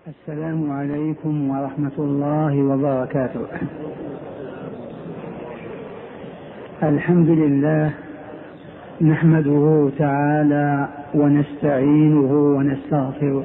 السلام عليكم ورحمة الله وبركاته. الحمد لله نحمده تعالى ونستعينه ونستغفره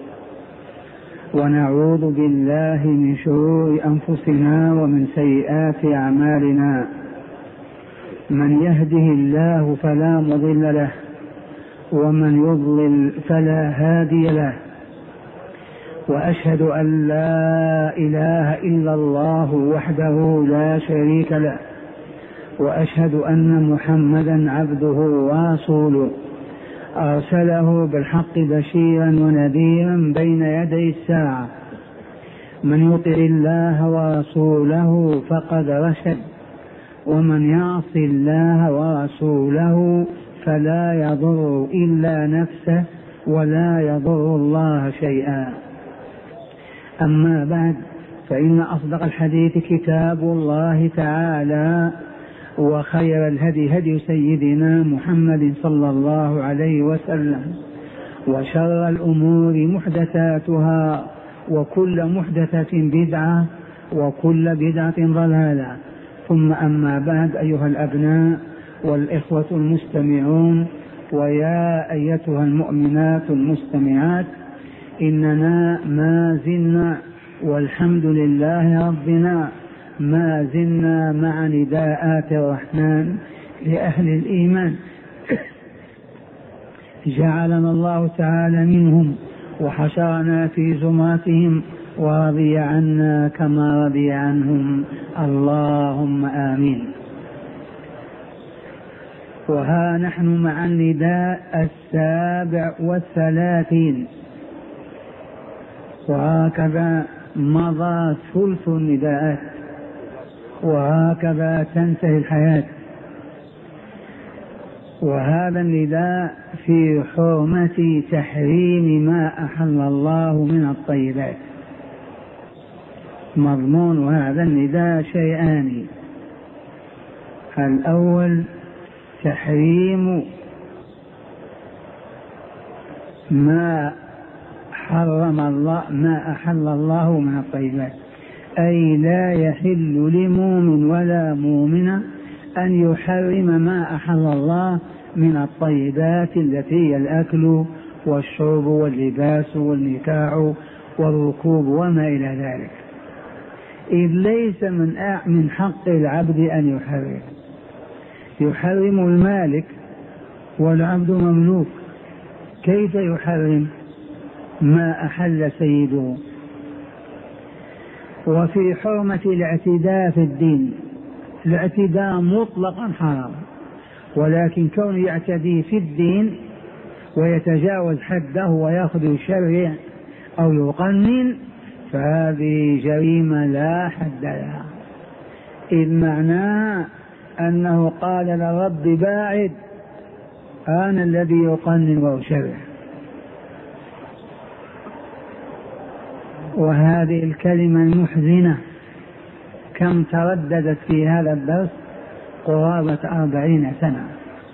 ونعوذ بالله من شرور أنفسنا ومن سيئات أعمالنا. من يهده الله فلا مضل له ومن يضلل فلا هادي له، وأشهد أن لا إله إلا الله وحده لا شريك له، وأشهد أن محمدا عبده ورسوله أرسله بالحق بشيرا ونذيرا بين يدي الساعة. من يطع الله ورسوله فقد رشد، ومن يعص الله ورسوله فلا يضر إلا نفسه ولا يضر الله شيئا. أما بعد، فإن أصدق الحديث كتاب الله تعالى، وخير الهدي هدي سيدنا محمد صلى الله عليه وسلم، وشر الأمور محدثاتها، وكل محدثة بدعة، وكل بدعة ضلالة. ثم أما بعد، أيها الأبناء والإخوة المستمعون، ويا أيتها المؤمنات المستمعات، إننا ما زلنا والحمد لله ربنا ما زلنا مع نداءات الرحمن لأهل الإيمان. جعلنا الله تعالى منهم وحشرنا في زمرتهم ورضي عنا كما رضي عنهم، اللهم آمين. وها نحن مع النداء 37، وهكذا مضى ثلث النداءات، وهكذا تنتهي الحياة. وهذا النداء في حرمة تحريم ما أحل الله من الطيبات. مضمون هذا النداء شيئان: الأول تحريم ما حرم الله، ما أحل الله من الطيبات، أي لا يحل لمؤمن ولا مؤمنة أن يحرم ما أحل الله من الطيبات التي هي الأكل والشرب واللباس والنكاح والركوب وما إلى ذلك، إذ ليس من حق العبد أن يحرم. يحرم المالك والعبد مملوك، كيف يحرم ما أحل سيده؟ وفي حرمة الاعتداء في الدين، الاعتداء مطلقا حرام، ولكن كونه يعتدي في الدين ويتجاوز حده ويأخذ الشرع أو يقنن، فهذه جريمة لا حد لها، إذ معناها أنه قال للرب باعد، أنا الذي يقنن وأشرع. وهذه الكلمة المحزنة كم ترددت في هذا الدرس؟ قرابة 40 سنة،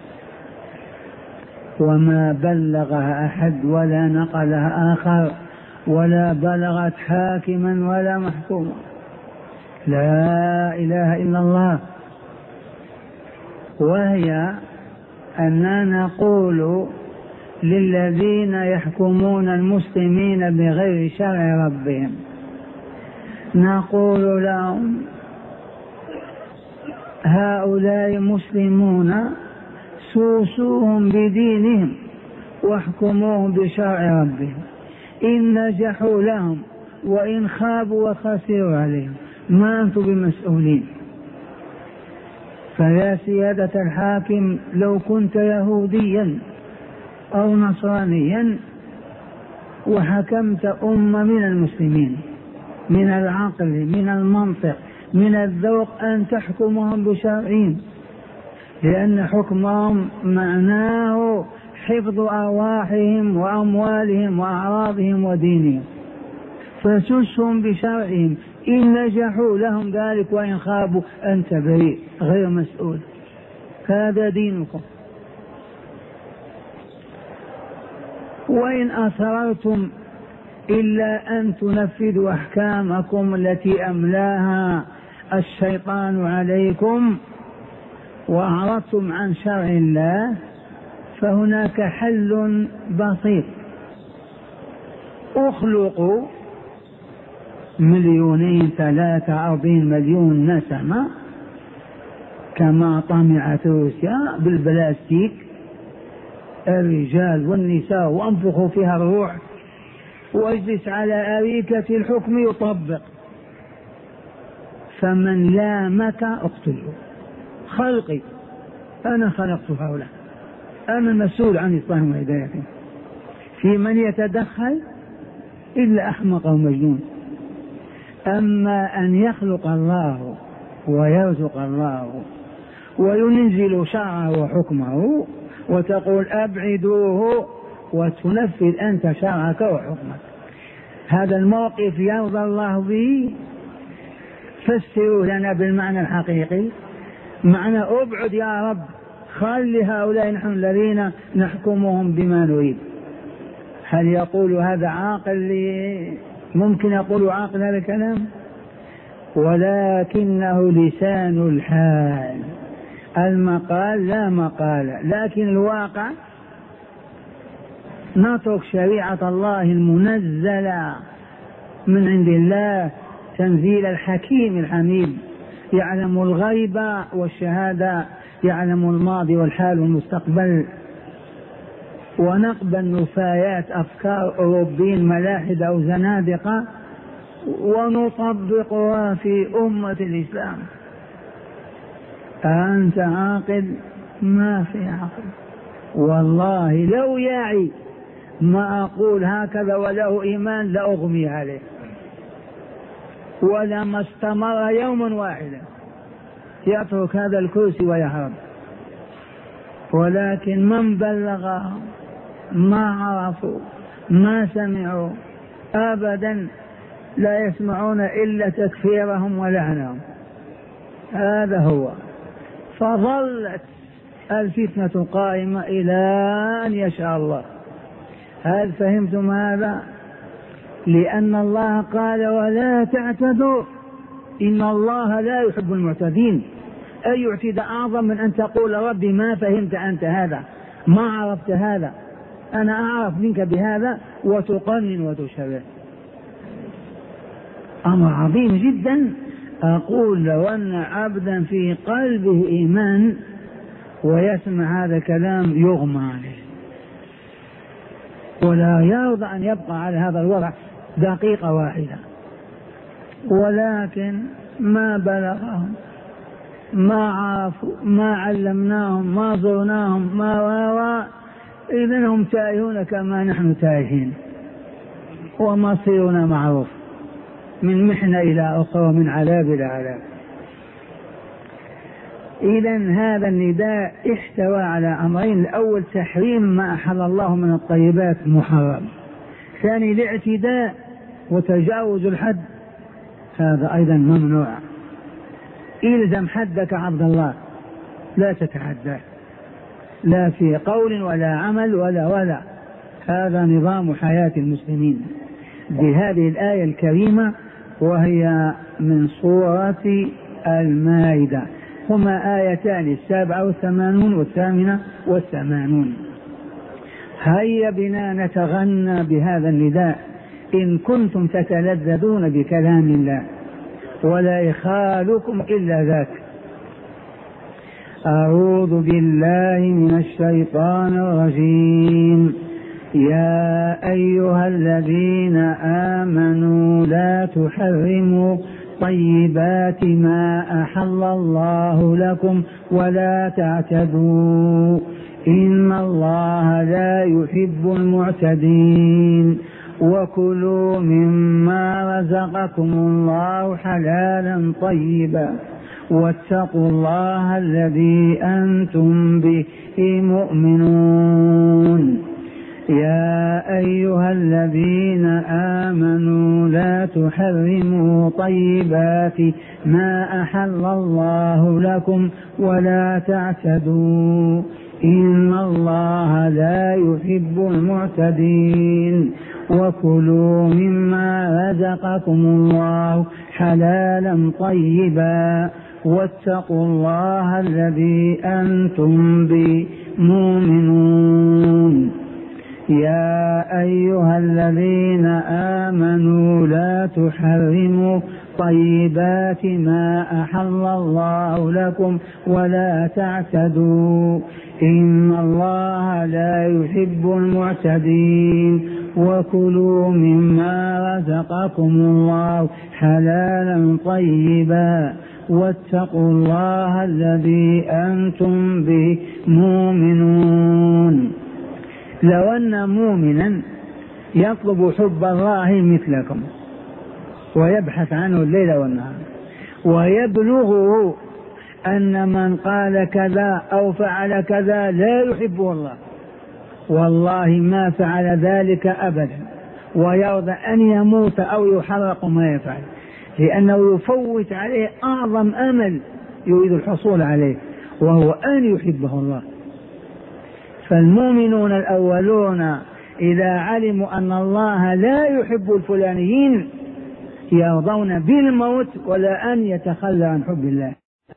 وما بلغها أحد ولا نقلها آخر، ولا بلغت حاكما ولا محكوما. لا إله إلا الله. وهي أننا نقول للذين يحكمون المسلمين بغير شرع ربهم، نقول لهم هؤلاء مسلمون، سوسوهم بدينهم واحكموهم بشرع ربهم، إن نجحوا لهم وإن خابوا وخسروا عليهم، ما أنتم بمسؤولين. فيا سيادة الحاكم، لو كنت يهوديا أو نصرانيا وحكمت أمة من المسلمين، من العقل، من المنطق، من الذوق أن تحكمهم بشرعهم، لأن حكمهم معناه حفظ أرواحهم وأموالهم وأعراضهم ودينهم، فسسهم بشرعهم، إن نجحوا لهم ذلك وإن خابوا أنت بريء غير مسؤول، هذا دينكم. وإن أصررتم إلا أن تنفذوا أحكامكم التي أملاها الشيطان عليكم وأعرضتم عن شرع الله، فهناك حل بسيط: اخلقوا 2,043 مليون نسمة كما طمعت روسيا بالبلاستيك، الرجال والنساء، وانفخوا فيها الروح، واجلس على أريكة الحكم يطبق، فمن لامك اقتله. خلقي أنا خلقت هؤلاء، أنا المسؤول عن إصلاحهم وهدايتهم، في من يتدخل إلا أحمق ومجنون. أما أن يخلق الله ويرزق الله وينزل شرعه وحكمه وتقول أبعدوه وتنفذ أنت شرعك وحكمك، هذا الموقف يرضى الله به؟ فسروا لنا بالمعنى الحقيقي، معنى أبعد يا رب، خلي هؤلاء نحن الذين نحكمهم بما نريد. هل يقول هذا عاقل؟ ممكن يقول عاقل هذا الكلام؟ ولكنه لسان الحال، المقال لا مقال، لكن الواقع نترك شريعة الله المنزلة من عند الله، تنزيل الحكيم الحميد، يعلم الغيب والشهادة، يعلم الماضي والحال والمستقبل، ونقبل نفايات أفكار أوروبيين ملاحدة أو زنادقة ونطبقها في أمة الإسلام. أنت عاقل؟ ما في عقل والله. لو يعي ما أقول هكذا وله إيمان لأغمي عليه، ولما استمر يوما واحدا يترك هذا الكرسي ويهرب. ولكن من بلغهم ما عرفوا ما سمعوا أبدا، لا يسمعون إلا تكفيرهم ولعنهم، هذا هو. فظلت الفتنة قائمة إلى أن يشاء الله. هل فهمتم هذا؟ لأن الله قال ولا تعتدوا إن الله لا يحب المعتدين. أي اعتداء أعظم من أن تقول ربي ما فهمت أنت هذا، ما عرفت هذا، أنا أعرف منك بهذا، وتقنن وتشبه. أمر عظيم جدا. أقول لو أن عبدا في قلبه إيمان ويسمع هذا الكلام يغمى عليه ولا يرضى أن يبقى على هذا الوضع دقيقة واحدة. ولكن ما بلغهم، ما عرفوا، ما علمناهم، ما زرناهم، ما إذن هم تائهون كما نحن تائهين، ومصيرنا معروف، من محنة إلى أخرى ومن عذاب إلى عذاب. إذن هذا النداء احتوى على أمرين: الأول تحريم ما أحل الله من الطيبات محرم، ثاني الاعتداء وتجاوز الحد، هذا أيضا ممنوع. إلزم حدك عبد الله، لا تتعدى، لا في قول ولا عمل ولا هذا نظام حياة المسلمين بهذه الآية الكريمة، وهي من سورة المائدة. هما آيتان 87 والثامنة والثمانون. هيا بنا نتغنى بهذا النداء إن كنتم تتلذذون بكلام الله، ولا إخالكم إلا ذاك. أعوذ بالله من الشيطان الرجيم. يا أيها الذين آمنوا لا تحرموا طيبات ما أحل الله لكم ولا تعتدوا إن الله لا يحب المعتدين وكلوا مما رزقكم الله حلالا طيبا واتقوا الله الذي أنتم به مؤمنون. يا أيها الذين آمنوا لا تحرموا طيبات ما أحل الله لكم ولا تعتدوا إن الله لا يحب المعتدين وكلوا مما رزقكم الله حلالا طيبا واتقوا الله الذي أنتم به مؤمنون. يا أيها الذين آمنوا لا تحرموا طيبات ما أحل الله لكم ولا تعتدوا إن الله لا يحب المعتدين. وكلوا مما رزقكم الله حلالا طيبا واتقوا الله الذي أنتم به مؤمنون. لو أن مؤمنا يطلب حب الله مثلكم ويبحث عنه الليل والنهار ويبلغه أن من قال كذا أو فعل كذا لا يحبه الله، والله ما فعل ذلك أبدا، ويرضى أن يموت أو يحرق ما يفعل، لأنه يفوت عليه أعظم أمل يريد الحصول عليه وهو أن يحبه الله. فالمؤمنون الأولون إذا علموا أن الله لا يحب الفلانيين يرضون بالموت ولا أن يتخلى عن حب الله.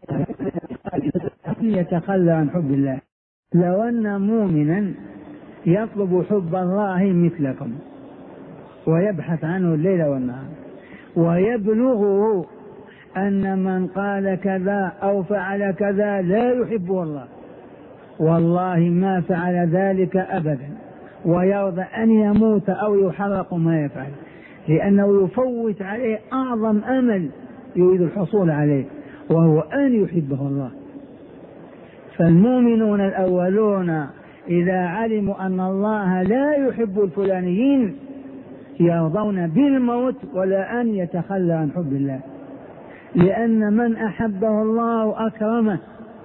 لو أن مؤمنا يطلب حب الله مثلكم ويبحث عنه الليل والنهار ويبلغه أن من قال كذا أو فعل كذا لا يحبه الله، والله ما فعل ذلك أبدا، ويرضى أن يموت أو يحرق ما يفعل، لأنه يفوت عليه أعظم أمل يريد الحصول عليه وهو أن يحبه الله. فالمؤمنون الأولون إذا علموا أن الله لا يحب الفلانيين يرضون بالموت ولا أن يتخلى عن حب الله، لأن من أحبه الله أكرمه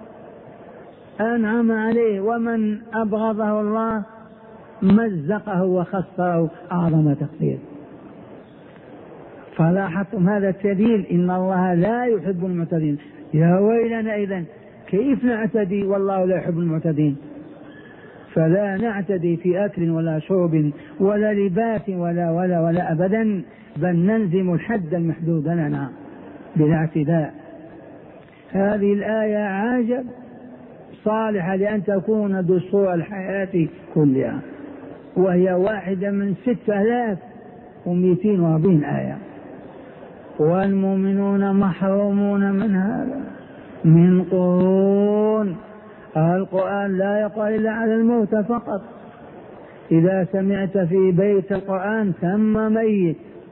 أنعم عليه، ومن أبغضه الله مزقه وخسره أعظم تقصير. فلاحظتم هذا الدليل إن الله لا يحب المعتدين. يا ويلنا إذن كيف نعتدي والله لا يحب المعتدين؟ فلا نعتدي في أكل ولا شرب ولا لباس ولا أبدا، بل نلزم الحد المحدود لنا بلا اعتداء. هذه الآية عجب صالحة لأن تكون دستور الحياة كلها، وهي واحدة من 6240 آية، والمؤمنون محرومون من هذا من قرون. القرآن لا يقال إلا على الموت فقط. إذا سمعت في بيت القرآن ثم ميت،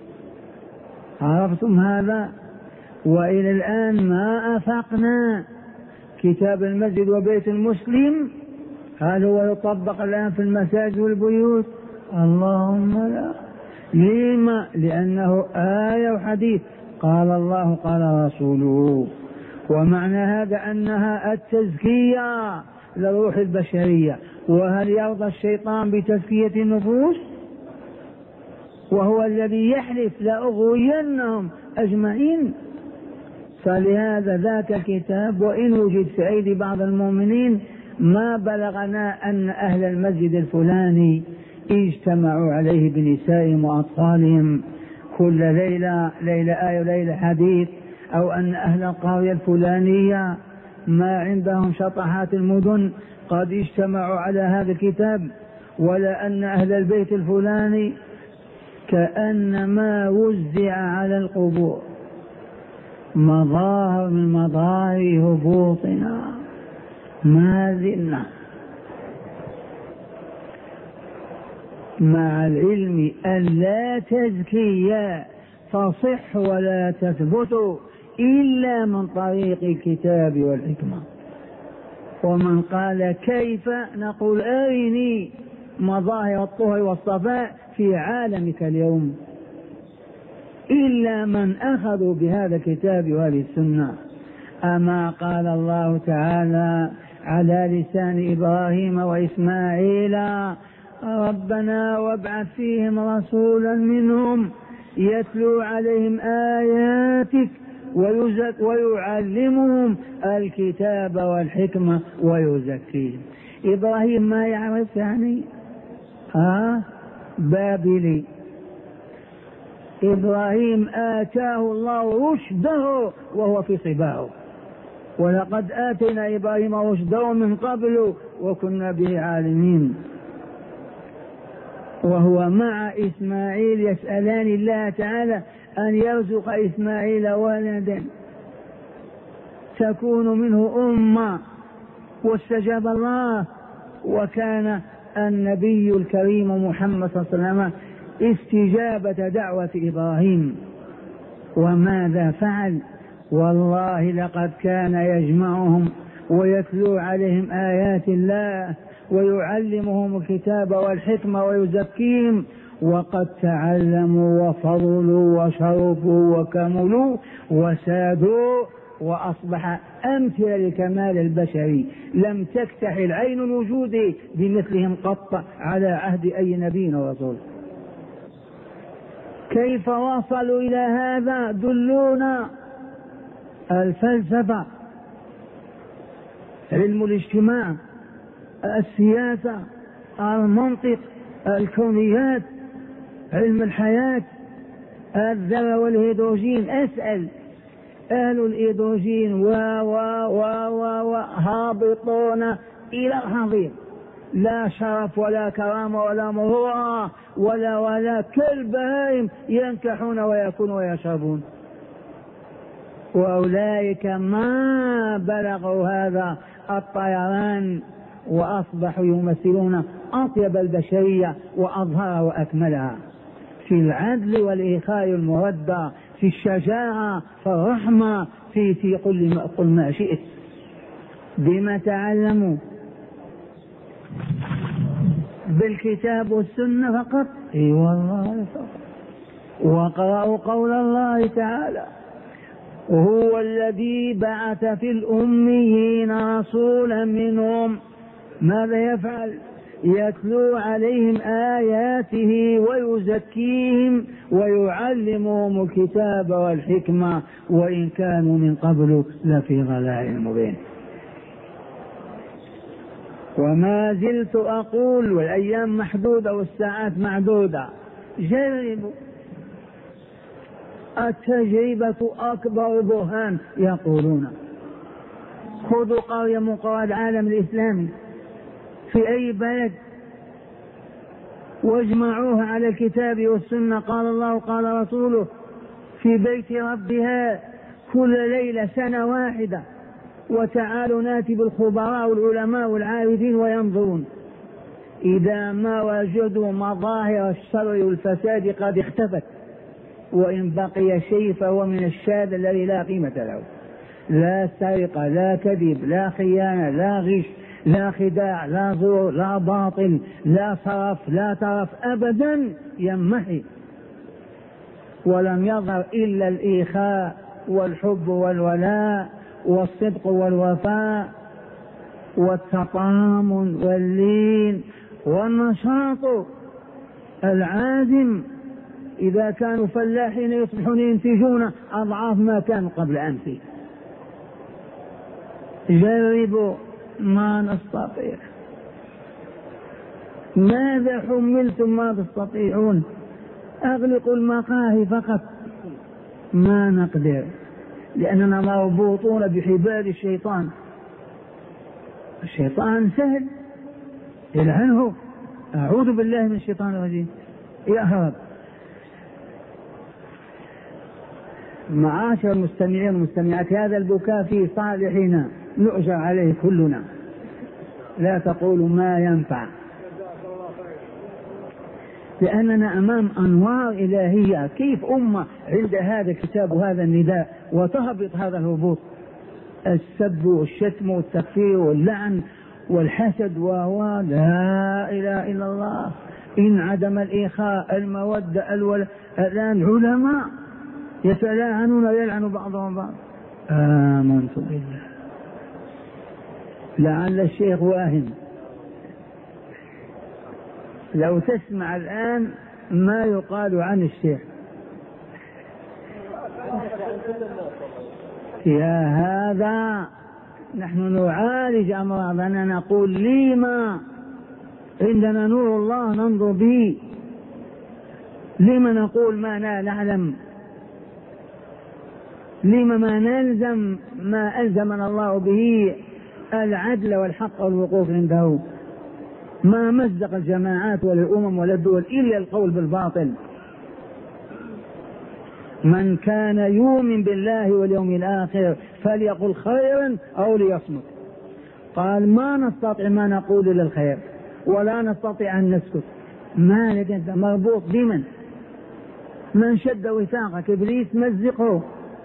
عرفتم هذا؟ وإلى الآن ما أفقنا كتاب المسجد وبيت المسلم، هل هو يطبق الآن في المساجد والبيوت؟ اللهم لا. لما؟ لأنه آية وحديث، قال الله قال رسوله. ومعنى هذا أنها التزكية للروح البشرية. وهل يرضى الشيطان بتزكية النفوس؟ وهو الذي يحلف لأغوينهم أجمعين. فلهذا ذاك الكتاب وإن وجد في أيدي بعض المؤمنين ما بلغنا أن أهل المسجد الفلاني اجتمعوا عليه بنسائهم وأطفالهم كل ليلة آية وليلة حديث، أو أن أهل القرية الفلانية ما عندهم شطحات المدن قد اجتمعوا على هذا الكتاب، ولا أن أهل البيت الفلاني. كأنما وزع على القبور مظاهر من مظاهر هبوطنا ما زلنا، مع العلم أن لا تزكية تصح ولا تثبت إلا من طريق الكتاب والحكمة. ومن قال كيف، نقول أرني مظاهر الطهر والصفاء في عالمك اليوم، إلا من أخذوا بهذا الكتاب وهذه السنة. أما قال الله تعالى على لسان إبراهيم وإسماعيل ربنا وابعث فيهم رسولا منهم يتلو عليهم آياتك ويعلمهم الكتاب والحكمة ويزكيهم. إبراهيم ما يعرف يعني بابلي إبراهيم آتاه الله رشده وهو في صباه، ولقد آتينا إبراهيم رشده من قبل وكنا به عالمين. وهو مع إسماعيل يسألان الله تعالى أن يرزق إسماعيل ولدا تكون منه أمة، واستجاب الله. وكان النبي الكريم محمد صلى الله عليه وسلم استجابة دعوة إبراهيم. وماذا فعل؟ والله لقد كان يجمعهم ويتلو عليهم آيات الله ويعلمهم الكتاب والحكمة ويزكيهم، وقد تعلموا وفضلوا وشرفوا وكملوا وسادوا، وأصبح أمثل لكمال البشري لم تكتحل عين الوجود بمثلهم قط على عهد أي نبي ورسول. كيف وصلوا إلى هذا؟ دلونا. الفلسفة، علم الاجتماع، السياسة، المنطق، الكونيات، علم الحياة، الذرة والهيدروجين. أسأل أهل الهيدروجين هابطون إلى الحضيض، لا شرف ولا كرامة ولا مروءة ولا كالبهائم ينكحون ويأكلون ويشربون. وأولئك ما بلغوا هذا الطيران، وأصبحوا يمثلون أطيب البشرية وأظهرها وأكملها في العدل والإخاء المودة، في الشجاعة، في الرحمة، في قل ما شئت. بما تعلموا؟ بالكتاب والسنة فقط. اي والله فقط. وقرأوا قول الله تعالى: هو الذي بعث في الأميين رسولا منهم. ماذا يفعل؟ يتلو عليهم آياته ويزكيهم ويعلمهم الكتاب والحكمة وإن كانوا من قبل لفي ضلال مبين. وما زلت أقول، والأيام محدودة والساعات معدودة، جربوا. التجربة أكبر برهان يقولون. خذوا قرية من قرى العالم الإسلامي في أي بلد واجمعوها على الكتاب والسنة، قال الله قال رسوله، في بيت ربها كل ليلة سنة واحدة، وتعالوا ناتي بالخبراء والعلماء والعارفين وينظرون. إذا ما وجدوا مظاهر الشر والفساد قد اختفت، وإن بقي شيء فهو من الشاذ الذي لا قيمة له. لا سرقة، لا كذب، لا خيانة، لا غش، لا خداع، لا زور، لا باطل، لا صرف، لا ترف، أبدا يمحي. ولم يظهر إلا الإخاء والحب والولاء والصدق والوفاء والتطامن واللين والنشاط العازم. إذا كانوا فلاحين يصبحون ينتجون أضعاف ما كانوا قبل أمس. جربوا، ما نستطيع. ماذا حملتم ما تستطيعون؟ أغلقوا المقاهي فقط، ما نقدر، لأننا مربوطون بحبال الشيطان. الشيطان سهل، يلعنه، أعوذ بالله من الشيطان الرجيم، يهرب. معاشر المستمعين والمستمعات، هذا البكاء في صالحنا نؤجر عليه كلنا، لا تقولوا ما ينفع، لأننا أمام أنوار إلهية. كيف أمة عند هذا الكتاب وهذا النداء وتهبط هذا الهبوط؟ السب والشتم والتكفير واللعن والحسد، وهو لا إله إلا الله. إن عدم الإخاء، المودة، الآن علماء يتلاعنون ويلعن بعضهم بعض. آمنت بالله. لعل الشيخ واهم. لو تسمع الآن ما يقال عن الشيخ: يا هذا نحن نعالج أمراضنا، نقول لما عندنا نور الله ننظر به، لما نقول ما لا نعلم؟ لما ما نلزم ما ألزمنا الله به العدل والحق والوقوف عنده؟ ما مزق الجماعات ولا الأمم ولا الدول إلا القول بالباطل. من كان يؤمن بالله واليوم الآخر فليقل خيرا أو ليصمت. قال ما نستطيع ما نقول إلا الخير ولا نستطيع أن نسكت. ما لك أنت مربوط بمن؟ من شد وثاقك؟ إبليس مزقه.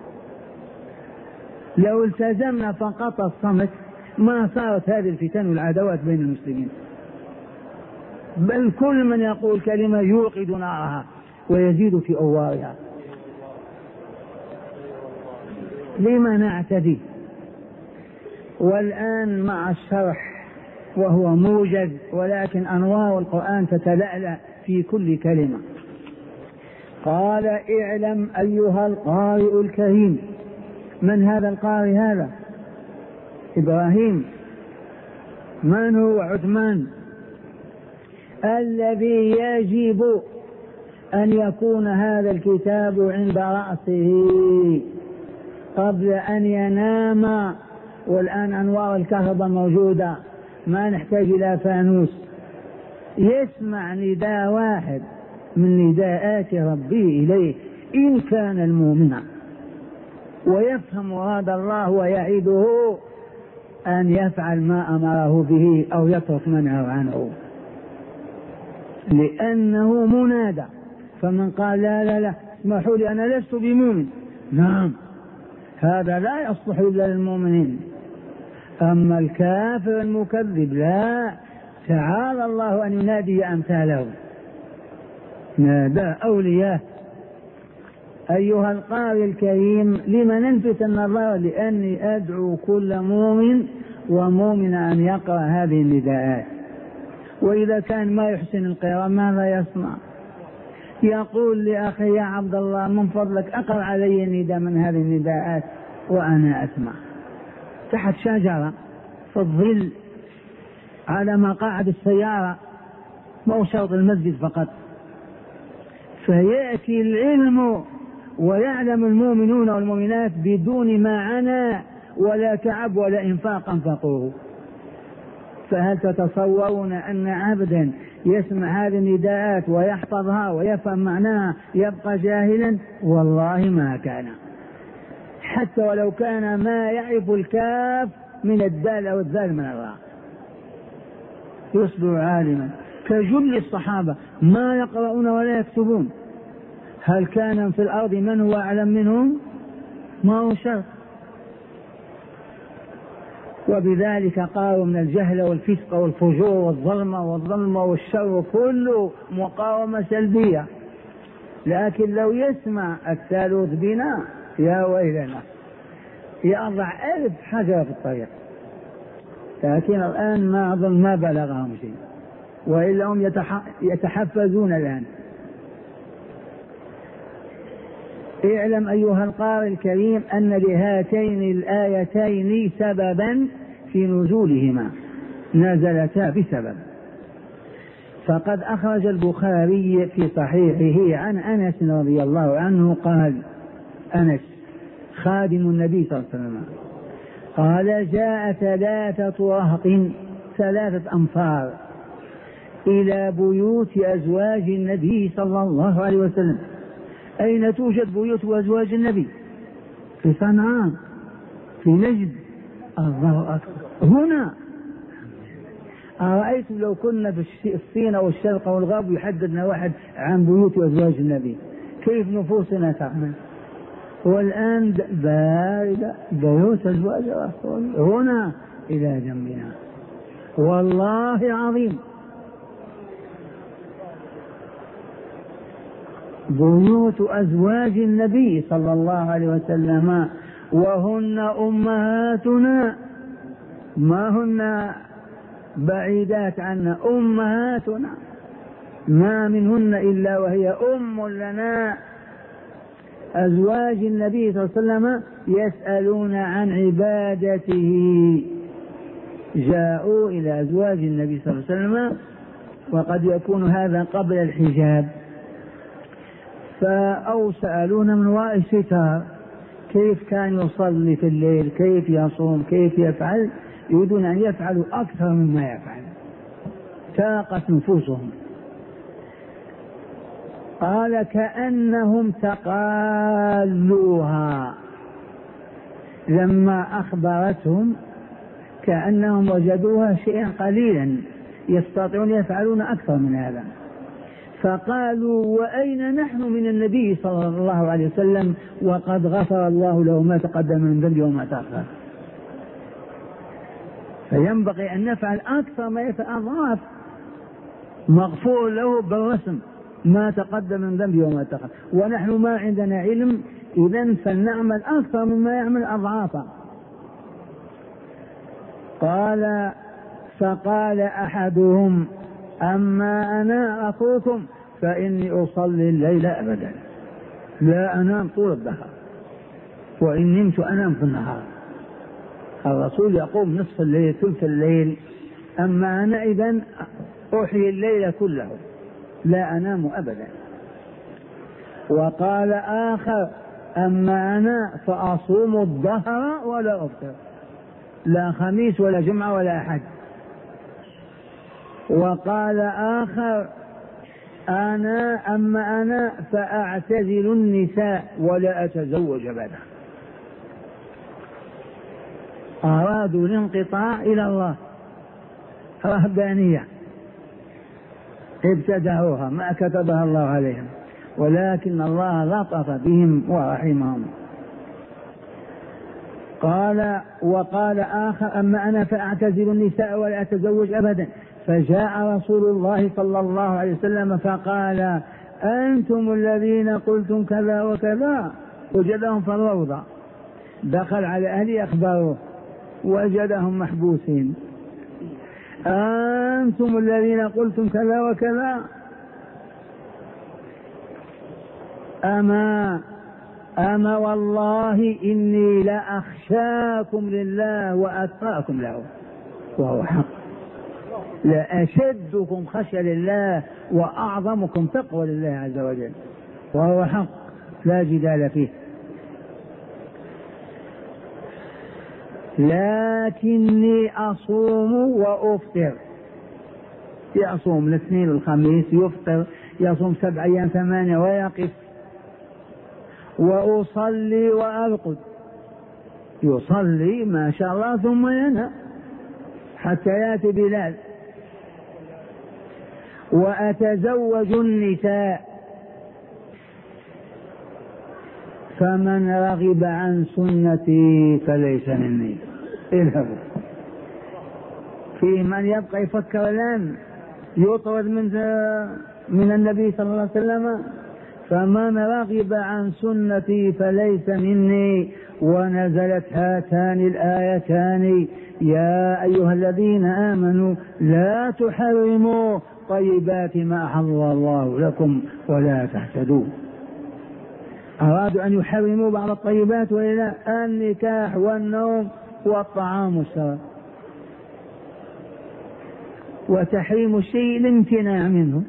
لو التزمنا فقط الصمت ما صارت هذه الفتن والعداوات بين المسلمين، بل كل من يقول كلمة يوقد نارها ويزيد في أوارها. لما نعتدي؟ والآن مع الشرح وهو موجز، ولكن أنوار القرآن تتلألأ في كل كلمة. قال اعلم أيها القارئ الكريم. من هذا القارئ؟ هذا إبراهيم. من هو؟ عثمان. الذي يجب أن يكون هذا الكتاب عند رأسه قبل أن ينام. والآن أنوار الكهرباء موجودة، ما نحتاج إلى فانوس. يسمع نداء واحد من نداءات ربه إليه إن كان المؤمن، ويفهم مراد الله ويعيده أن يفعل ما أمره به أو يترك ما نهى عنه، لأنه منادى. فمن قال لا لا لا اسمحوا لي أنا لست بمؤمن، نعم هذا لا يصلح إلا للمؤمنين. أما الكافر المكذب لا، تعالى الله أن ينادي أمثاله. نادى أولياء. أيها القارئ الكريم، لما ننفت النظر؟ لأني أدعو كل مؤمن ومؤمن أن يقرأ هذه النداءات، وإذا كان ما يحسن القراءة ماذا يصنع؟ يقول لأخي يا عبد الله من فضلك أقرأ علي النداء من هذه النداءات وأنا أسمع تحت شجرة في الظل على مقاعد السيارة، مو شرط المسجد فقط. فيأتي العلم ويعلم المؤمنون والمؤمنات بدون ما عنا ولا تعب ولا إنفاق أنفقوه. فهل تتصورون أن عبدا يسمع هذه النداءات ويحفظها ويفهم معناها يبقى جاهلا؟ والله ما كان، حتى ولو كان ما يعرف الكاف من الدال أو الذال من الراء يصبح عالما كجل الصحابة ما يقرؤون ولا يكتبون. هل كان في الأرض من هو أعلم منهم؟ ما هو شرط. وبذلك قالوا من الجهل والفسق والفجور والظلم والشر كله مقاومة سلبية. لكن لو يسمع الثالوث بنا يا ويلنا يضع 1000 حجر في الطريق. لكن الآن ما أظن ما بلغهم شيء، وإلا هم يتحفزون الآن. اعلم أيها القارئ الكريم أن لهاتين الآيتين سببا في نزولهما، نزلتا بسبب. فقد أخرج البخاري في صحيحه عن أنس رضي الله عنه قال، أنس خادم النبي صلى الله عليه وسلم قال جاء 3 رهط 3 أنفار إلى بيوت أزواج النبي صلى الله عليه وسلم. أين توجد بيوت أزواج النبي؟ في صنعاء في نجد. الله أكبر. هنا أرأيت لو كنا في الصين والشرق والغرب يحدثنا واحد عن بيوت أزواج النبي كيف نفوسنا تعمل. والآن باردة بيوت أزواج الرسول هنا إلى جنبنا، والله عظيم. بيوت أزواج النبي صلى الله عليه وسلم وهن أمهاتنا، ما هن بعيدات عنا، أمهاتنا ما منهن إلا وهي أم لنا. أزواج النبي صلى الله عليه وسلم يسألون عن عبادته، جاءوا إلى أزواج النبي صلى الله عليه وسلم، وقد يكون هذا قبل الحجاب، أو سألونا من وراء الستار كيف كان يصلي في الليل، كيف يصوم، كيف يفعل، يريدون أن يفعلوا أكثر مما يفعل، تاقت نفوسهم. قال كأنهم تقالوها، لما أخبرتهم كأنهم وجدوها شيئا قليلا يستطيعون يفعلون أكثر من هذا، فقالوا وأين نحن من النبي صلى الله عليه وسلم وقد غفر الله له ما تقدم من ذنبه وما تأخر. فينبغي أن نفعل أكثر ما يفعل أضعاف، مغفور له بالرسم ما تقدم من ذنبه وما تأخر، ونحن ما عندنا علم، إذن فلنعمل أكثر مما يعمل أضعافا. قال فقال أحدهم أما أنا أخوكم فإني أصلي الليل أبدا، لا أنام طول الدهر، وإن نمت أنام في النهار. الرسول يقوم نصف الليل ثلث الليل، أما أنا إذن أحيي الليل كله لا أنام أبدا. وقال آخر أما أنا فأصوم الظهر ولا أفطر، لا خميس ولا جمعة ولا أحد. وقال آخر أما أنا فأعتزل النساء ولا أتزوج أبدا. أرادوا الانقطاع إلى الله، رهبانية ابتدعوها ما كتبها الله عليهم، ولكن الله لطف بهم ورحمهم. وقال آخر أما أنا فأعتزل النساء ولا أتزوج أبدا. فجاء رسول الله صلى الله عليه وسلم فقال أنتم الذين قلتم كذا وكذا. وجدهم في الروضة، دخل على أهلي أخبروه وجدهم محبوسين. أنتم الذين قلتم كذا وكذا، أما والله إني لأخشاكم لله وأتقاكم له، وهو حق، لأشدكم خشية لله وأعظمكم تقوى لله عز وجل، وهو حق لا جدال فيه. لكني أصوم وأفطر، يصوم الاثنين والخميس، يفطر يصوم 7 أيام 8 ويقف. وأصلي وأرقد، يصلي ما شاء الله ثم ينام حتى يأتي بلال. وأتزوج النساء، فمن رغب عن سنتي فليس مني. اذهبوا. في من يبقى يفكر الآن يطرد من النبي صلى الله عليه وسلم؟ فمن رغب عن سنتي فليس مني. ونزلت هاتان الآيتان يا أيها الذين آمنوا لا تحرموا طيبات ما أحل الله لكم ولا تحسدوا. أرادوا أن يحرموا بعض الطيبات وإلى النكاح والنوم والطعام والشراب، وتحريم الشيء الامتناع منه.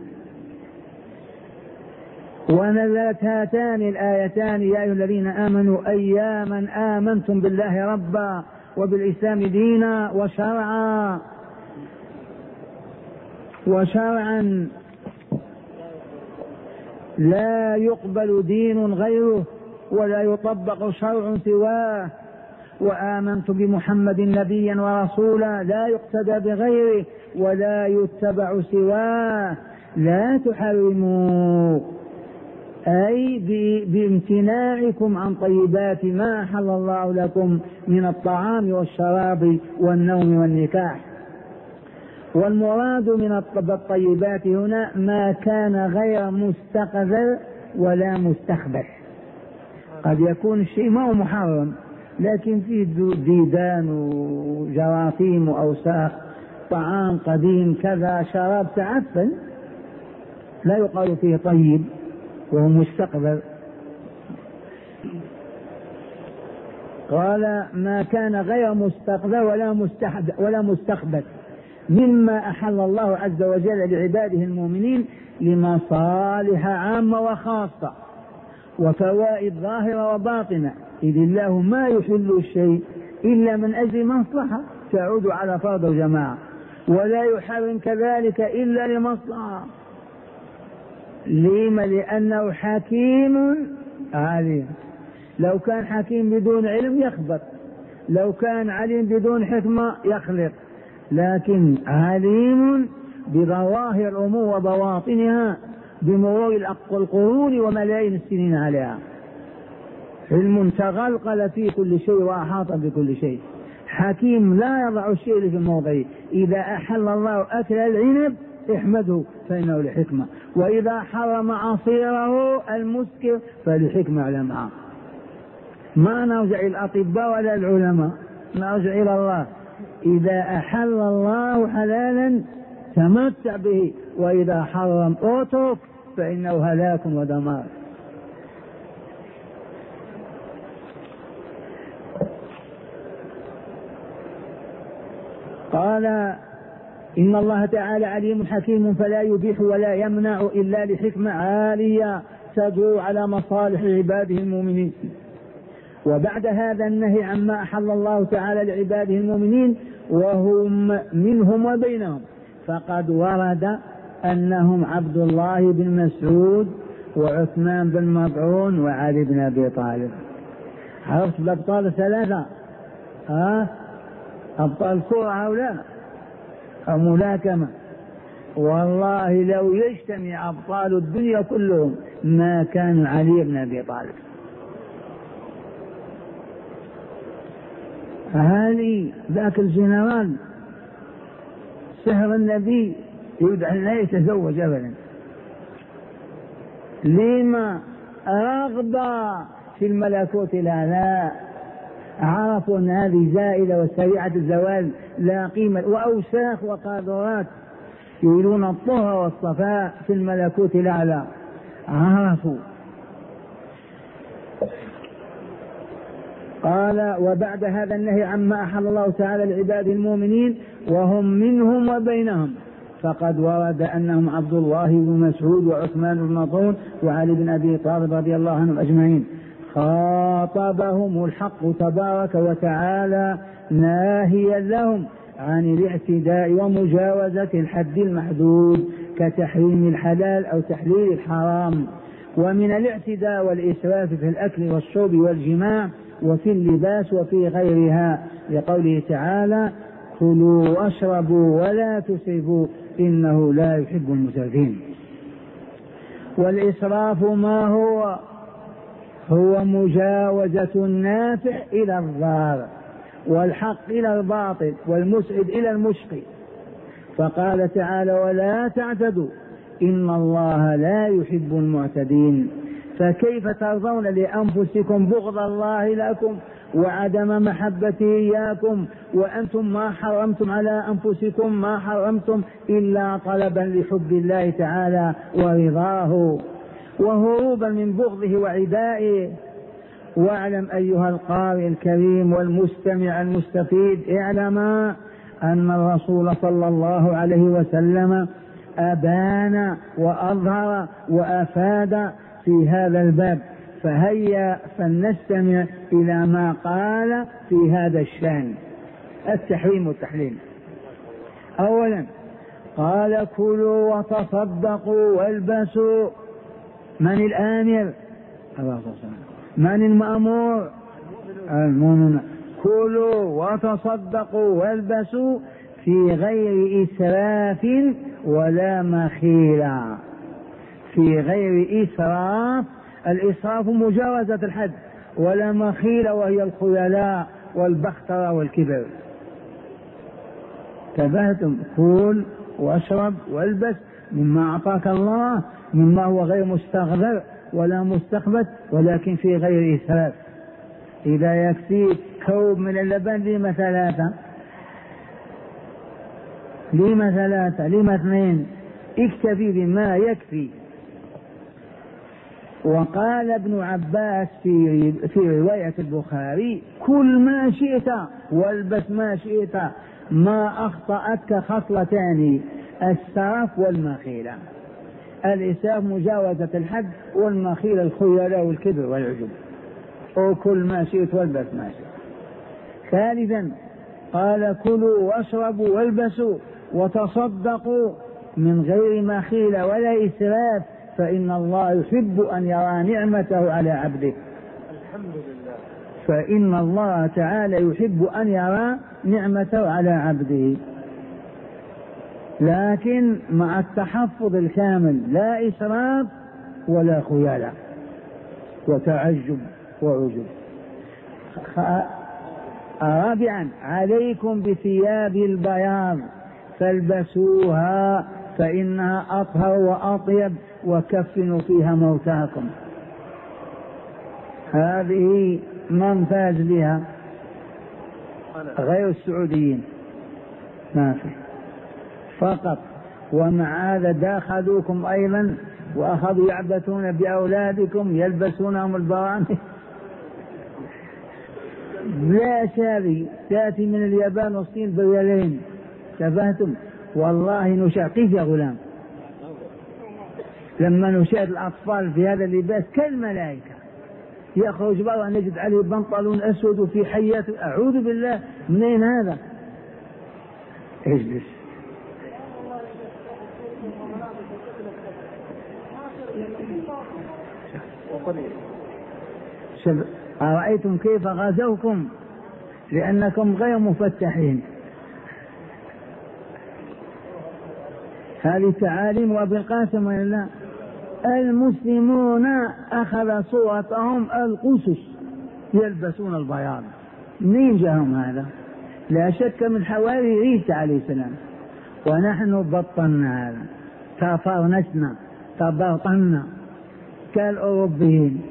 ونزلت هاتان الآيتان يا أيها الذين آمنوا أياما آمنتم بالله ربا وبالإسلام دينا وشرعا لا يقبل دين غيره ولا يطبق شرع سواه. وآمنت بمحمد نبيا ورسولا لا يقتدى بغيره ولا يتبع سواه. لا تحرموا أي بامتناعكم عن طيبات ما أحل الله لكم من الطعام والشراب والنوم والنكاح. والمراد من الطيبات هنا ما كان غير مستقذر ولا مستخبث. قد يكون الشيء ما هو محرم لكن فيه ديدان وجراثيم وأوساخ، طعام قديم كذا، شراب تعفن، لا يقال فيه طيب وهو مستقذر. قال ما كان غير مستقذر ولا مستخبث مما أحل الله عز وجل لعباده المؤمنين لمصالح عامة وخاصة. وفوائد ظاهرة وباطنة، إذ الله ما يحل الشيء إلا من أجل مصلحة تعود على فرد وجماعة، ولا يحرم كذلك إلا لمصلحة. لما؟ لأنه حكيم عليم. لو كان حكيم بدون علم يخبط، لو كان عليم بدون حكمة يخلق، لكن عليم بظواهر الأمور وبواطنها بمرور القرون وملايين السنين عليها. علم تغلغل في كل شيء وأحاط بكل شيء. حكيم لا يضع الشيء في موضعه. إذا أحل الله أكل العنب احمده فإنه لحكمة، وإذا حرم عصيره المسكر فلحكمة على معه. ما نرجع إلى الأطباء ولا العلماء، نرجع إلى الله. إذا أحل الله حلالا تمتع به، وإذا حرم اترك فإنه هلاك ودمار. قال إن الله تعالى عليم حكيم فلا يبيح ولا يمنع إلا لحكمة عالية تدعو على مصالح عباده المؤمنين. وبعد هذا النهي عما أحل الله تعالى لعباده المؤمنين وهم منهم وبينهم، فقد ورد أنهم عبد الله بن مسعود وعثمان بن مطعون وعلي بن أبي طالب. عرفت الأبطال ثلاثة؟ أبطال كرة هؤلاء أو ملاكمة. والله لو يجتمع أبطال الدنيا كلهم ما كان علي بن أبي طالب. هذه ذاك الجنرال سهر النبي يدعى لا يتزوج أبدا. لما؟ رغبة في الملكوت الأعلى. عرفوا أن هذه زائلة وسريعة الزوال لا قيمة، وأوساخ وقاذورات، يريدون الطهر والصفاء في الملكوت الأعلى. عرفوا. قال وبعد هذا النهي عما أحل الله تعالى لعباده المؤمنين وهم منهم وبينهم، فقد ورد أنهم عبد الله بن مسعود وعثمان بن مطعون وعلي بن أبي طالب رضي الله عنهم أجمعين. خاطبهم الحق تبارك وتعالى ناهيا لهم عن الاعتداء ومجاوزة الحد المحدود كتحريم الحلال أو تحليل الحرام، ومن الاعتداء والإسراف في الأكل والشرب والجماع وفي اللباس وفي غيرها، لقوله تعالى كلوا واشربوا ولا تسرفوا إنه لا يحب المسرفين. والإسراف ما هو؟ هو مجاوزة النافع إلى الضار، والحق إلى الباطل، والمسعد إلى المشقي. فقال تعالى ولا تعتدوا إن الله لا يحب المعتدين. فكيف ترضون لأنفسكم بغض الله لكم وعدم محبته إياكم وأنتم ما حرمتم على أنفسكم ما حرمتم إلا طلبا لحب الله تعالى ورضاه وهروبا من بغضه وعدائه. واعلم أيها القارئ الكريم والمستمع المستفيد، اعلم أن الرسول صلى الله عليه وسلم أبان وأظهر وأفاد في هذا الباب، فهيا فلنستمع إلى ما قال في هذا الشأن التحريم والتحليل. أولا قال كلوا وتصدقوا والبسوا. من الآمر؟ من المأمور؟ المؤمن. كلوا وتصدقوا والبسوا في غير إسراف ولا مخيلة. في غير إسراف، الإسراف مجاوزة الحد، ولا مخيلة وهي الخيلاء والبخترة والكبر. تبهتم. كل واشرب والبس مما أعطاك الله، مما هو غير مستغذر ولا مستخبث، ولكن في غير إسراف. إذا يكفيك كوب من اللبن لما ثلاثة؟ لما ثلاثة؟ لما اثنين؟ اكتفي بما يكفي. وقال ابن عباس في رواية البخاري كل ما شئت والبس ما شئت، ما أخطأتك خصلتان السرف والمخيلة. الإسراف مجاوزة الحد، والمخيلة الخيلاء والكبر والعجب. وكل ما شئت والبس ما شئت. ثالثا قال كلوا واشربوا والبسوا وتصدقوا من غير مخيلة ولا إسراف، فإن الله يحب أن يرى نعمته على عبده. الحمد لله. فإن الله تعالى يحب أن يرى نعمته على عبده، لكن مع التحفظ الكامل، لا إسراف ولا خيلاء وتعجب وعجب. رابعا عليكم بثياب البياض فالبسوها فإنها أطهر وأطيب وكفنوا فيها موتاكم. هذه من فاز بها غير السعوديين، ما في فقط. ومع هذا داخلوكم أيضا وأخذوا يعبثون بأولادكم يلبسونهم البراني. لا شابي تأتي من اليابان والصين بريالين، شفهتم؟ والله نشاقيك يا غلام لما نشاهد الأطفال في هذا اللباس كالملائكة، يخرج برا نجد عليه بنطلون أسود وفي حيات، أعوذ بالله، منين هذا؟ اجلس. أرأيتم كيف غزوكم لأنكم غير مفتحين؟ هذه تعاليم أبي القاسم ولا المسلمون أخذ صورتهم القسس يلبسون البياض. منين جاءهم هذا؟ لا شك من حواري عيسى عليه السلام. ونحن بطلنا هذا، تفرنشنا تبرطنا كالأوروبيين.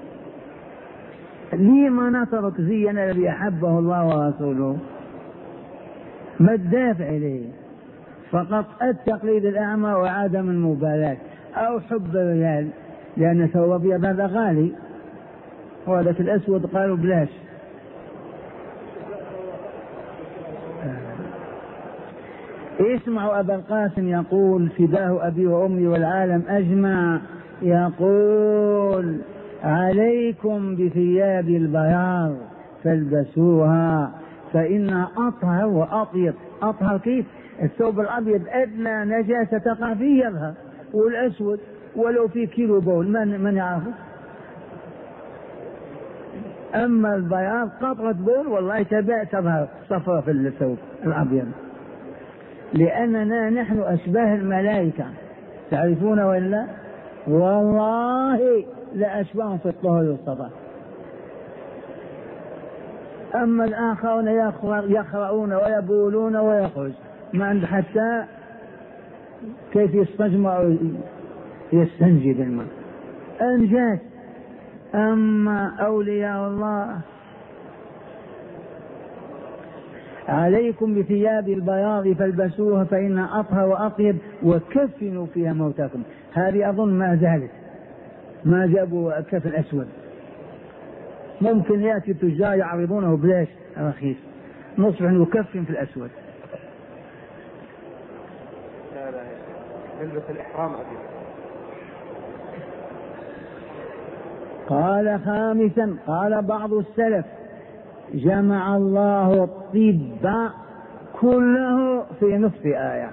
لما نترك زينا الذي أحبه الله ورسوله؟ ما الدافع إليه؟ فقط التقليد الأعمى وعدم المبالاة أو حب الرجال، لأن ثوب أبيض هذا غالي وهذا الأسود قالوا بلاش. اسمعوا أبا القاسم يقول فداه أبي وأمي والعالم أجمع، يقول عليكم بثياب البياض فالبسوها فإنها أطهر وأطيب. أطهر كيف؟ الثوب الأبيض أدنى نجاسة تقع فيه يظهر، والأسود ولو في كيلو بول من يعرفه. أما البياض قطرة بول والله تظهر صفرة في الثوب الأبيض، لأننا نحن أشباه الملائكة، تعرفون ولا؟ والله لأشباههم في الطهر والصفاء. أما الآخرون يخرؤون ويبولون ويخرج ما عند حتى كيف يستجمع يستنجي بالماء أنجاز. أما أولياء الله عليكم بثياب البياض فالبسوها فإنها أطهر وأطيب وكفنوا فيها موتاكم. هذه أظن ما زالت، ما جابوا الكف الأسود. ممكن يأتي التجار يعرضونه بلاش رخيص، نصبح نكفن في الأسود. لا لا يلبس الإحرام أبيض. قال خامسا قال بعض السلف جمع الله الطب كله في نصف آية.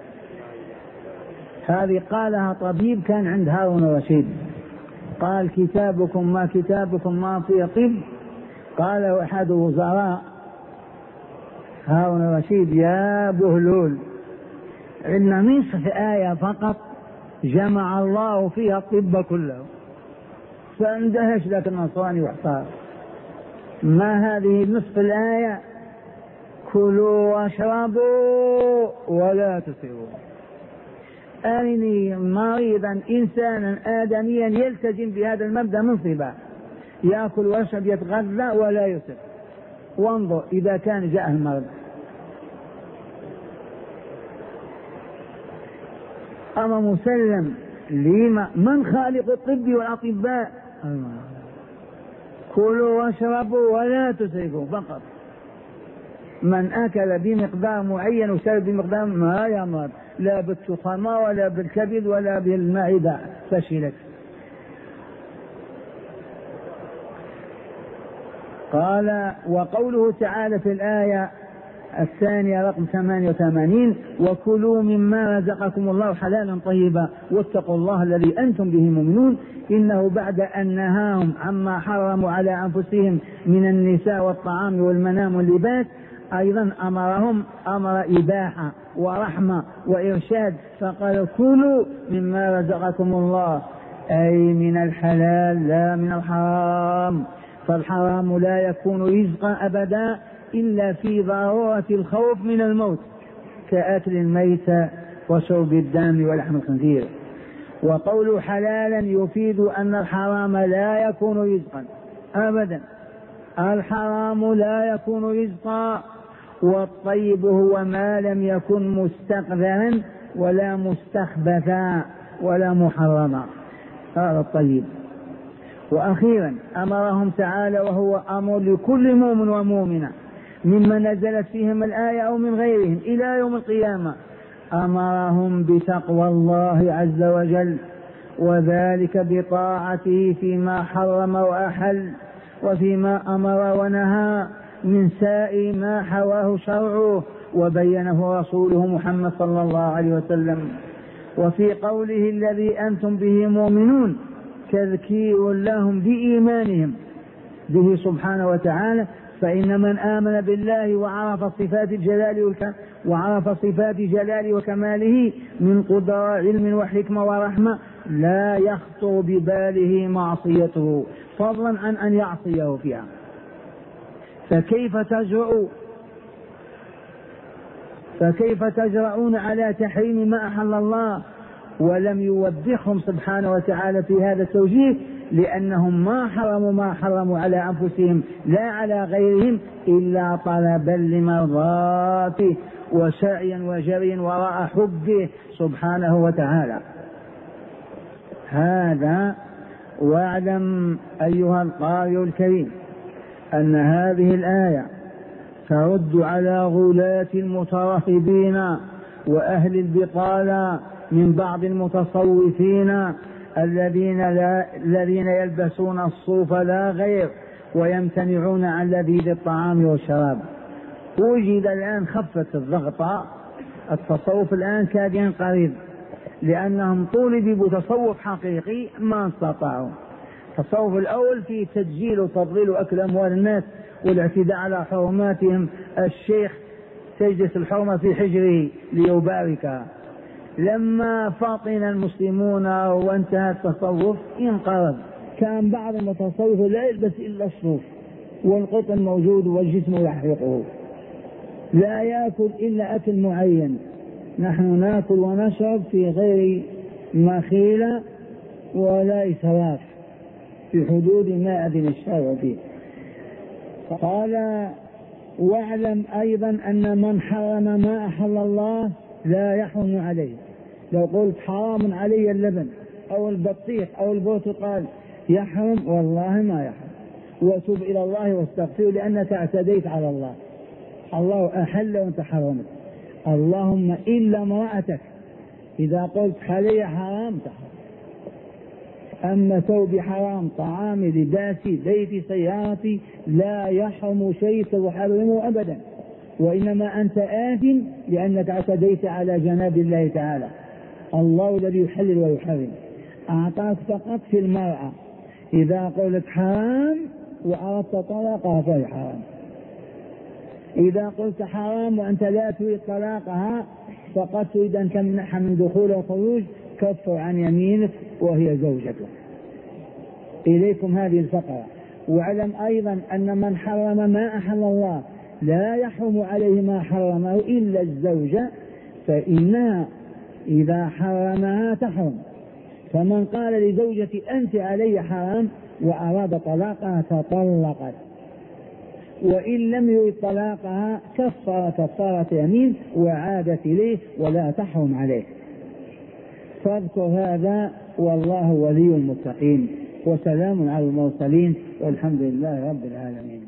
هذه قالها طبيب كان عند هارون الرشيد، قال كتابكم ما فيه طب. قال أحد وزراء هارون الرشيد يا بهلول إن نصف آية فقط جمع الله فيها الطب كله. فاندهش لك النصراني واحتار، ما هذه نصف الآية؟ كلوا واشربوا ولا تسرفوا. أرني مريضا إنسانا آدميا يلتزم بهذا المبدأ من صبا، يأكل ويشرب يتغذى ولا يسرف، وانظر إذا كان جاء المرض. أما مسلم لما من خالق الطب والأطباء؟ كلوا واشربوا ولا تسرفوا فقط. من أكل بمقدار معين وشرب بمقدار ما يمر، لا بالتخمة ولا بالكبد ولا بالمعدة، فشلت. قال وقوله تعالى في الآية الثانية رقم 88: وكلوا مما رزقكم الله حلالا طيبا واتقوا الله الذي أنتم به مؤمنون. إنه بعد أن نهاهم عما حرموا على أنفسهم من النساء والطعام والمنام واللباس أيضا أمرهم أمر إباحة ورحمة وإرشاد، فقال كلوا مما رزقكم الله، أي من الحلال لا من الحرام. فالحرام لا يكون رزقا أبدا إلا في ضرورة الخوف من الموت، كأكل الميت وشرب الدم ولحم الخنزير. وقول حلالا يفيد أن الحرام لا يكون رزقا أبدا، الحرام لا يكون رزقا. والطيب هو ما لم يكن مستقذرا ولا مستخبثا ولا محرما، هذا الطيب. وأخيرا أمرهم تعالى، وهو أمر لكل مؤمن ومؤمنة ممن نزلت فيهم الآية أو من غيرهم إلى يوم القيامة، أمرهم بتقوى الله عز وجل، وذلك بطاعته فيما حرم وأحل وفيما أمر ونهى من سائر ما حواه شرعه وبينه رسوله محمد صلى الله عليه وسلم. وفي قوله الذي أنتم به مؤمنون تذكير لهم بإيمانهم به سبحانه وتعالى، فإن من آمن بالله وعرف صفات جلاله وكماله من قدرة علم وحكمة ورحمة لا يخطر بباله معصيته فضلا عن أن يعصيه فيها. فكيف تجرؤون على تحريم ما أحل الله؟ ولم يوبخهم سبحانه وتعالى في هذا التوجيه، لأنهم ما حرموا ما حرموا على أنفسهم لا على غيرهم إلا طلبا لمرضاته وسعيا وجريا وراء حبه سبحانه وتعالى. هذا. واعلم أيها القارئ الكريم أن هذه الآية ترد على غلاة المترهبين وأهل البطالة من بعض المتصوفين الذين يلبسون الصوف لا غير ويمتنعون عن لذيذ الطعام والشراب. وجد الآن خفة الضغط، التصوف الآن كاد ينقرض، لأنهم طولبوا بتصوف حقيقي ما استطاعوا. التصوف الأول في تسجيل وتضليل وأكل أموال الناس والاعتداء على حرماتهم. الشيخ تجلس الحرمة في حجره ليباركها. لما فطن المسلمون وانتهى التصوف انقرض. كان بعض المتصوف لا يلبس إلا الصوف والقطن موجود والجسم يحرقه، لا يأكل إلا أكل معين. نحن نأكل ونشرب في غير مخيلة ولا إسراف، في حدود ما أذن الشرع فيه. قال واعلم أيضا أن من حرم ما أحل الله لا يحرم عليه. لو قلت حرام علي اللبن أو البطيخ أو البرتقال يحرم، والله ما يحرم. وتوب إلى الله واستغفر لأنك اعتديت على الله. الله أحل وأنت حرمت. اللهم إلا امرأتك إذا قلت علي حرام تحرم. أما ثوبي حرام، طعامي، لباسي، بيتي، سيارتي، لا يحرم شيء تحرمه أبدا، وإنما أنت آثم لأنك اعتديت على جناب الله تعالى. الله الذي يحلل ويحرم. أعطاك فقط في المرأة، إذا قلت حرام وأردت طلاقها فهي حرام. إذا قلت حرام وأنت لا تريد طلاقها فقد تريد أن تمنعها من دخول وخروج، كفر عن يمينك وهي زوجته. إليكم هذه الفقرة. واعلم أيضا أن من حرم ما أحل الله لا يحرم عليه ما حرمه إلا الزوجة، فإنها إذا حرمها تحرم. فمن قال لزوجتي أنت علي حرام وأراد طلاقها تطلقت، وإن لم يرد طلاقها كفر كفارة يمين وعادت إليه ولا تحرم عليه. فاذكر هذا، والله ولي المتقين. وسلام على المرسلين والحمد لله رب العالمين.